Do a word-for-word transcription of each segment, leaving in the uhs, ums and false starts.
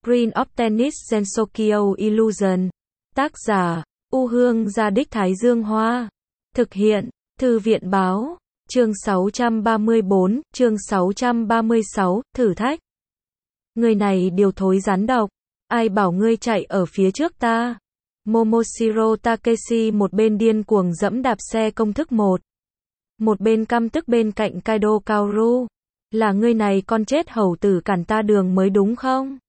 Screen of Tennis Gensokyo Illusion. Tác giả, U Hương Gia Đích Thái Dương Hoa. Thực hiện, Thư viện Báo. Chương sáu trăm ba mươi bốn, chương sáu trăm ba mươi sáu, thử thách. Người này điều thối rắn độc. Ai bảo ngươi chạy ở phía trước ta? Momoshiro Takeshi một bên điên cuồng dẫm đạp xe công thức một. Một bên căm tức bên cạnh Kaido Kaoru. Là ngươi này con chết hầu tử cản ta đường mới đúng không?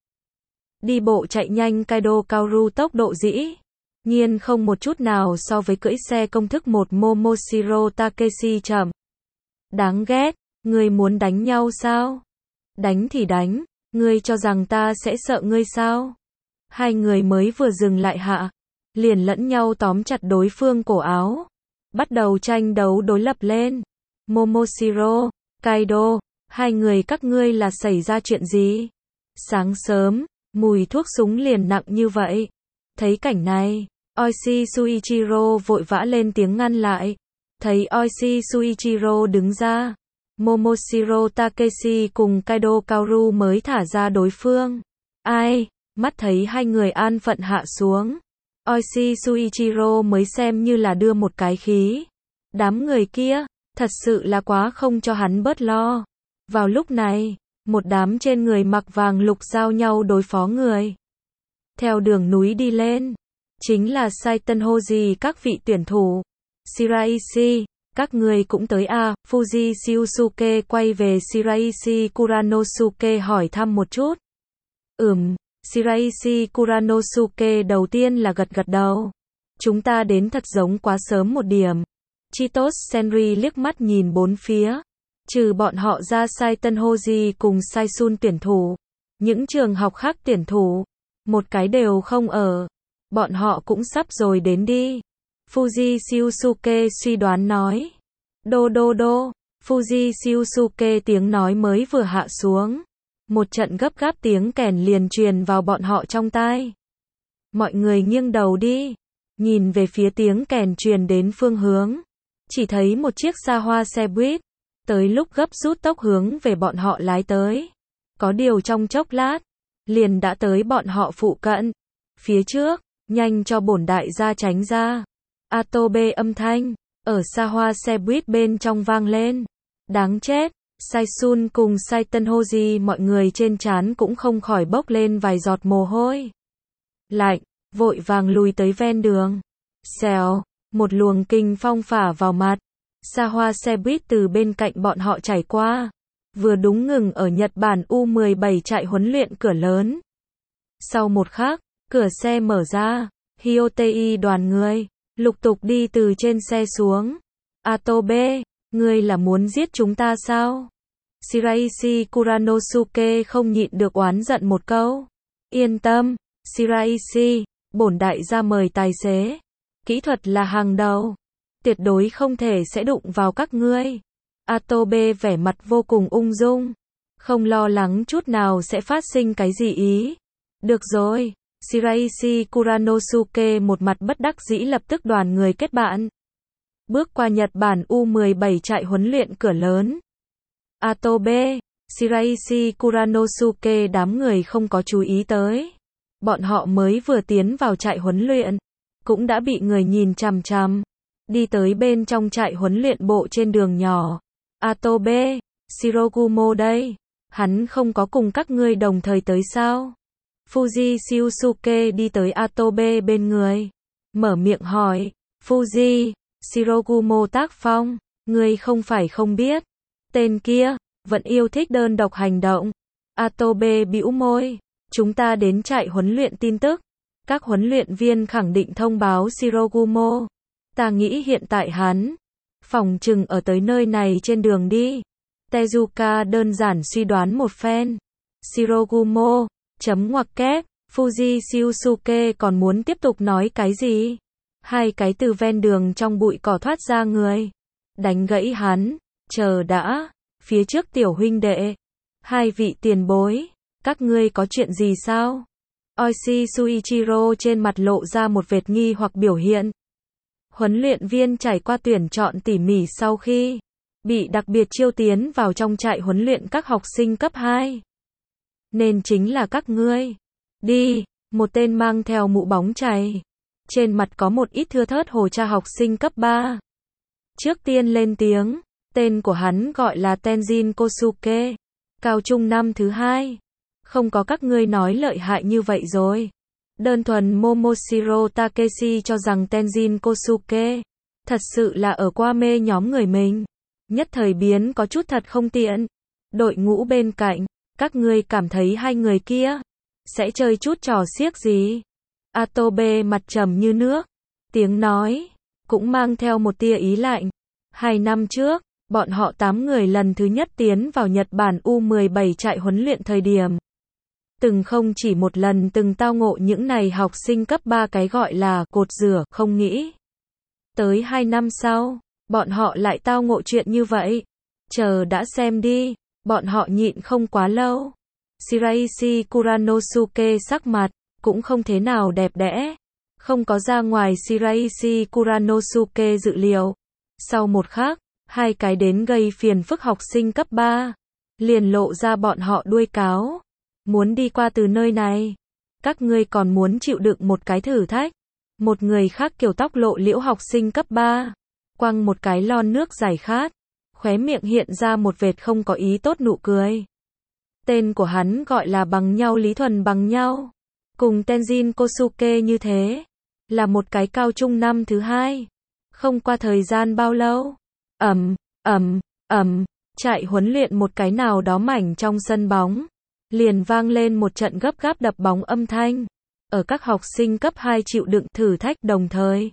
Đi bộ chạy nhanh Kaido Kaoru tốc độ dĩ nhiên không một chút nào so với cưỡi xe công thức một Momoshiro Takeshi chậm. Đáng ghét, ngươi muốn đánh nhau sao? Đánh thì đánh, ngươi cho rằng ta sẽ sợ ngươi sao? Hai người mới vừa dừng lại hạ, liền lẫn nhau tóm chặt đối phương cổ áo, bắt đầu tranh đấu đối lập lên. Momoshiro, Kaido, hai người các ngươi là xảy ra chuyện gì? Sáng sớm, mùi thuốc súng liền nặng như vậy. Thấy cảnh này, Oishi Shuichiro vội vã lên tiếng ngăn lại. Thấy Oishi Shuichiro đứng ra, Momoshiro Takeshi cùng Kaido Kaoru mới thả ra đối phương. Ai, mắt thấy hai người an phận hạ xuống. Oishi Shuichiro mới xem như là đưa một cái khí. Đám người kia, thật sự là quá không cho hắn bớt lo. Vào lúc này, một đám trên người mặc vàng lục giao nhau đối phó người. Theo đường núi đi lên, chính là Saiten Hoji các vị tuyển thủ. Shiraishi, các người cũng tới à? Fuji Shiusuke quay về Shiraishi Kuranosuke hỏi thăm một chút. Ừm, Shiraishi Kuranosuke đầu tiên là gật gật đầu. Chúng ta đến thật giống quá sớm một điểm. Chitos Senri liếc mắt nhìn bốn phía. Trừ bọn họ ra Saiten Hoji cùng Saisun tuyển thủ. Những trường học khác tuyển thủ, một cái đều không ở. Bọn họ cũng sắp rồi đến đi. Fuji Shiusuke suy đoán nói. Đô đô đô, Fuji Shiusuke tiếng nói mới vừa hạ xuống. Một trận gấp gáp tiếng kèn liền truyền vào bọn họ trong tai. Mọi người nghiêng đầu đi, nhìn về phía tiếng kèn truyền đến phương hướng. Chỉ thấy một chiếc xa hoa xe buýt, tới lúc gấp rút tốc hướng về bọn họ lái tới. Có điều trong chốc lát, liền đã tới bọn họ phụ cận. Phía trước, nhanh cho bổn đại gia tránh ra. Atobe âm thanh, ở xa hoa xe buýt bên trong vang lên. Đáng chết, Saisun cùng Saiten Hoji mọi người trên trán cũng không khỏi bốc lên vài giọt mồ hôi lạnh, vội vàng lùi tới ven đường. Xèo, một luồng kinh phong phả vào mặt. Xa hoa xe buýt từ bên cạnh bọn họ trải qua, vừa đúng ngừng ở Nhật Bản U mười bảy trại huấn luyện cửa lớn. Sau một khắc, cửa xe mở ra, Hyotei đoàn người lục tục đi từ trên xe xuống. Atobe, ngươi là muốn giết chúng ta sao? Shiraishi Kuranosuke không nhịn được oán giận một câu. Yên tâm, Shiraishi, bổn đại gia mời tài xế. Kỹ thuật là hàng đầu. Tuyệt đối không thể sẽ đụng vào các ngươi. Atobe vẻ mặt vô cùng ung dung. Không lo lắng chút nào sẽ phát sinh cái gì ý. Được rồi. Shiraishi Kuranosuke một mặt bất đắc dĩ lập tức đoàn người kết bạn. Bước qua Nhật Bản U mười bảy trại huấn luyện cửa lớn. Atobe, Shiraishi Kuranosuke đám người không có chú ý tới. Bọn họ mới vừa tiến vào trại huấn luyện, cũng đã bị người nhìn chằm chằm. Đi tới bên trong trại huấn luyện bộ trên đường nhỏ. Atobe, Shirogumo đây. Hắn không có cùng các ngươi đồng thời tới sao? Fuji Shiusuke đi tới Atobe bên người. Mở miệng hỏi. Fuji, Shirogumo tác phong. Ngươi không phải không biết. Tên kia, vẫn yêu thích đơn độc hành động. Atobe bĩu môi. Chúng ta đến trại huấn luyện tin tức. Các huấn luyện viên khẳng định thông báo Shirogumo. Ta nghĩ hiện tại hắn phòng chừng ở tới nơi này trên đường đi. Tezuka đơn giản suy đoán một phen. Shirogumo, chấm ngoặc kép, Fuji Shiusuke còn muốn tiếp tục nói cái gì? Hai cái từ ven đường trong bụi cỏ thoát ra người. Đánh gãy hắn, chờ đã, phía trước tiểu huynh đệ. Hai vị tiền bối, các ngươi có chuyện gì sao? Oishi Shuichiro trên mặt lộ ra một vệt nghi hoặc biểu hiện. Huấn luyện viên trải qua tuyển chọn tỉ mỉ sau khi bị đặc biệt chiêu tiến vào trong trại huấn luyện các học sinh cấp hai. Nên chính là các ngươi. Đi, một tên mang theo mũ bóng chày. Trên mặt có một ít thưa thớt hồ cha học sinh cấp ba. Trước tiên lên tiếng, tên của hắn gọi là Tenjin Kosuke. Cao trung năm thứ hai. Không có các ngươi nói lợi hại như vậy rồi. Đơn thuần Momoshiro Takeshi cho rằng Tenjin Kosuke thật sự là ở qua mê nhóm người mình. Nhất thời biến có chút thật không tiện. Đội ngũ bên cạnh, các ngươi cảm thấy hai người kia sẽ chơi chút trò xiếc gì? Atobe mặt trầm như nước, tiếng nói cũng mang theo một tia ý lạnh. Hai năm trước, bọn họ tám người lần thứ nhất tiến vào Nhật Bản U mười bảy trại huấn luyện thời điểm. Từng không chỉ một lần từng tao ngộ những này học sinh cấp ba cái gọi là cột rửa, không nghĩ. Tới hai năm sau, bọn họ lại tao ngộ chuyện như vậy. Chờ đã xem đi, bọn họ nhịn không quá lâu. Shiraishi Kuranosuke sắc mặt cũng không thế nào đẹp đẽ, không có ra ngoài Shiraishi Kuranosuke dự liệu. Sau một khắc, hai cái đến gây phiền phức học sinh cấp ba liền lộ ra bọn họ đuôi cáo, muốn đi qua từ nơi này. Các ngươi còn muốn chịu đựng một cái thử thách. Một người khác kiểu tóc lộ liễu học sinh cấp ba, quăng một cái lon nước giải khát, khóe miệng hiện ra một vệt không có ý tốt nụ cười. Tên của hắn gọi là Bằng Nhau Lý Thuần Bằng Nhau, cùng Tenjin Kosuke như thế, là một cái cao trung năm thứ hai. Không qua thời gian bao lâu, ầm, ầm, ầm, trại huấn luyện một cái nào đó mảnh trong sân bóng, liền vang lên một trận gấp gáp đập bóng âm thanh. Ở các học sinh cấp hai chịu đựng thử thách đồng thời,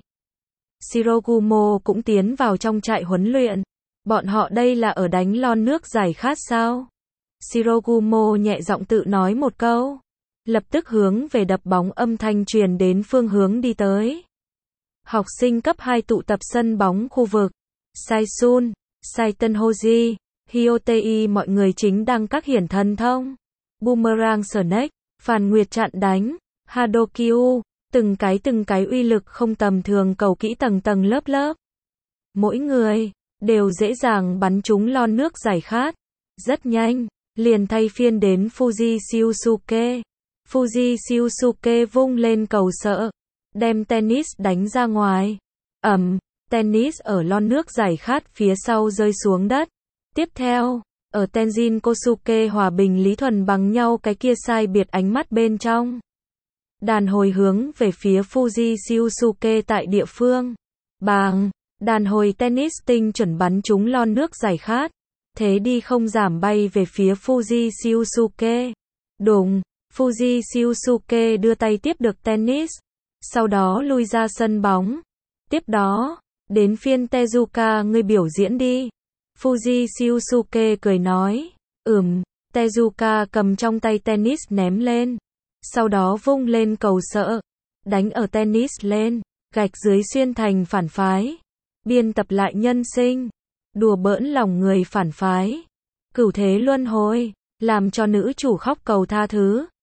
Shirogumo cũng tiến vào trong trại huấn luyện. Bọn họ đây là ở đánh lon nước giải khát sao? Shirogumo nhẹ giọng tự nói một câu, lập tức hướng về đập bóng âm thanh truyền đến phương hướng đi tới. Học sinh cấp hai tụ tập sân bóng khu vực. Saisun, Saitenhoji, Hyotei mọi người chính đang các hiển thần thông. Boomerang Snake, Phàn Nguyệt chặn đánh. Hadokyu, từng cái từng cái uy lực không tầm thường cầu kỹ tầng tầng lớp lớp. Mỗi người đều dễ dàng bắn trúng lon nước giải khát. Rất nhanh, liền thay phiên đến Fuji Shiusuke. Fuji Shiusuke vung lên cầu sợ, đem tennis đánh ra ngoài. Ầm, tennis ở lon nước giải khát phía sau rơi xuống đất. Tiếp theo, ở Tenjin Kosuke hòa bình Lý Thuần Bằng Nhau cái kia sai biệt ánh mắt bên trong. Đàn hồi hướng về phía Fuji Shiusuke tại địa phương. Bàng, đàn hồi tennis tinh chuẩn bắn trúng lon nước giải khát. Thế đi không giảm bay về phía Fuji Shiusuke. Đùng, Fuji Shiusuke đưa tay tiếp được tennis. Sau đó lui ra sân bóng. Tiếp đó, đến phiên Tezuka ngươi biểu diễn đi. Fuji Shiusuke cười nói. Ừm, Tezuka cầm trong tay tennis ném lên. Sau đó vung lên cầu sợ, đánh ở tennis lên, gạch dưới xuyên thành phản phái. Biên tập lại nhân sinh, đùa bỡn lòng người phản phái. Cửu thế luân hồi, làm cho nữ chủ khóc cầu tha thứ.